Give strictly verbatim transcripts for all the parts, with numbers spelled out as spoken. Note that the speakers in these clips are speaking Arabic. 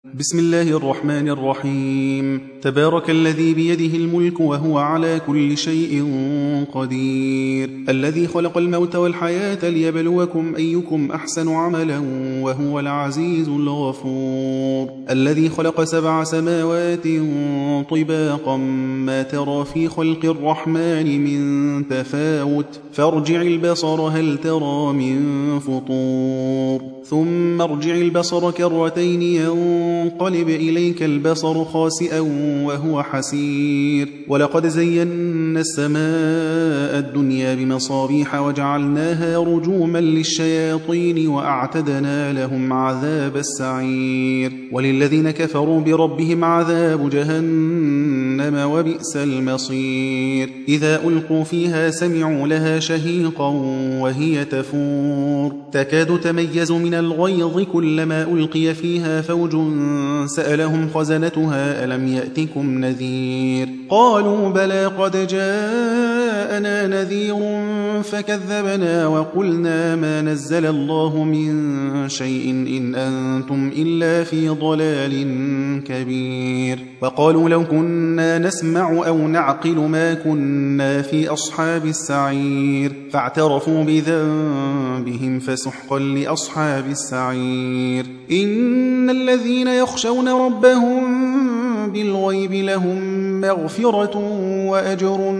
بسم الله الرحمن الرحيم. تبارك الذي بيده الملك وهو على كل شيء قدير، الذي خلق الموت والحياة ليبلوكم أيكم أحسن عملا وهو العزيز الغفور، الذي خلق سبع سماوات طباقا ما ترى في خلق الرحمن من تفاوت فارجع البصر هل ترى من فطور ثم ارجع البصر كرتين ينقلب إليك البصر خاسئا وهو حسير، ولقد زينا السماء الدنيا بمصابيح وجعلناها رجوما للشياطين وأعتدنا لهم عذاب السعير، وللذين كفروا بربهم عذاب جهنم وبئس المصير. إذا ألقوا فيها سمعوا لها شهيقا وهي تفور تكاد تميز من الغيظ كلما ألقي فيها فوج سألهم خزنتها ألم يأتكم نذير قالوا بلى قد جاءنا نذير فكذبنا وقلنا ما نزل الله من شيء إن أنتم إلا في ضلال كبير. وقالوا لو كنا نسمع أو نعقل ما كنا في أصحاب السعير فاعترفوا بذنبهم فسحقا لأصحاب السعير. إن الذين يخشون ربهم بالغيب لهم مغفرة وأجر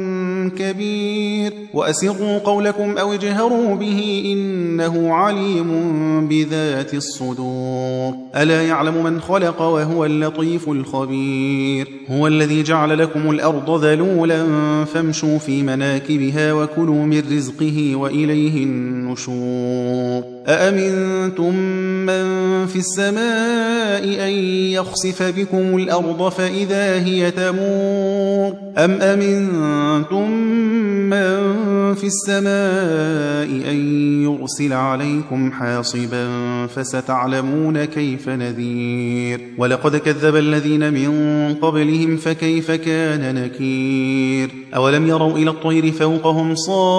كبير. وأسروا قولكم أو اجهروا به إنه عليم بذات الصدور. ألا يعلم من خلق وهو اللطيف الخبير. هو الذي جعل لكم الأرض ذلولا فامشوا في مناكبها وكلوا من رزقه وإليه النشور. أأمنتم من في السماء أن يخسف بكم الأرض فإذا هي تمور أم أمنتم من في السماء أن يرسل عليكم حاصبا فستعلمون كيف نذير. ولقد كذب الذين من قبلهم فكيف كان نكير. أولم يروا إلى الطير فوقهم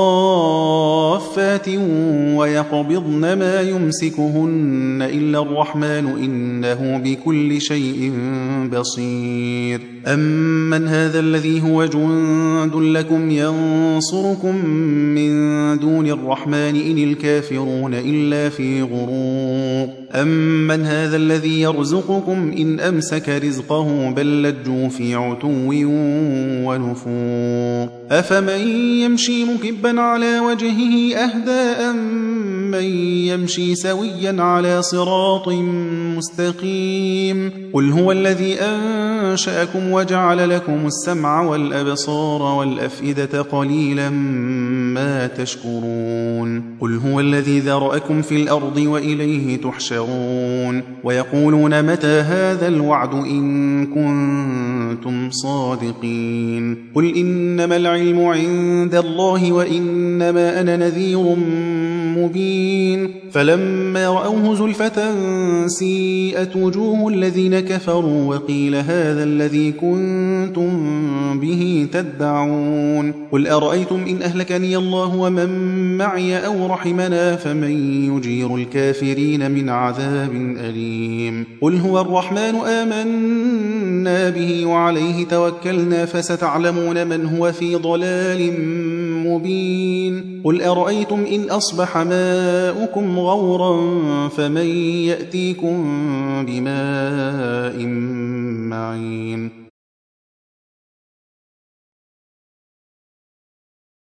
صافات ويقبضن ما يمسكهن إلا الرحمن إنه بكل شيء بصير. أمن هذا الذي هو جند لكم ينصركم من دون الرحمن إن الكافرون إلا في غرور. أمن هذا الذي يرزقكم إن أمسك رزقه بل لجوا في عتو ونفور. أفمن يمشي مكبا على وجهه أهدى أمن يمشي سويا على صراط مستقيم. قل هو الذي أنشأكم وجعل لكم السمع والأبصار والأفئدة قليلا ما تشكرون. قل هو الذي ذرأكم في الأرض وإليه تحشرون. ويقولون متى هذا الوعد إن كنتم صادقين. قل إنما العلم عند الله وإنما أنا نذير مبين. فلما رأوه زلفة سيئت وجوه الذين كفروا وقيل هذا الذي كنتم به تدعون. قل أرأيتم إن أهلكني الله ومن معي أو رحمنا فمن يجير الكافرين من عذاب أليم. قل هو الرحمن آمنا به وعليه توكلنا فستعلمون من هو في ضلال مبين. قل أرأيتم إن أصبح ماؤكم غورا فمن يأتيكم بماء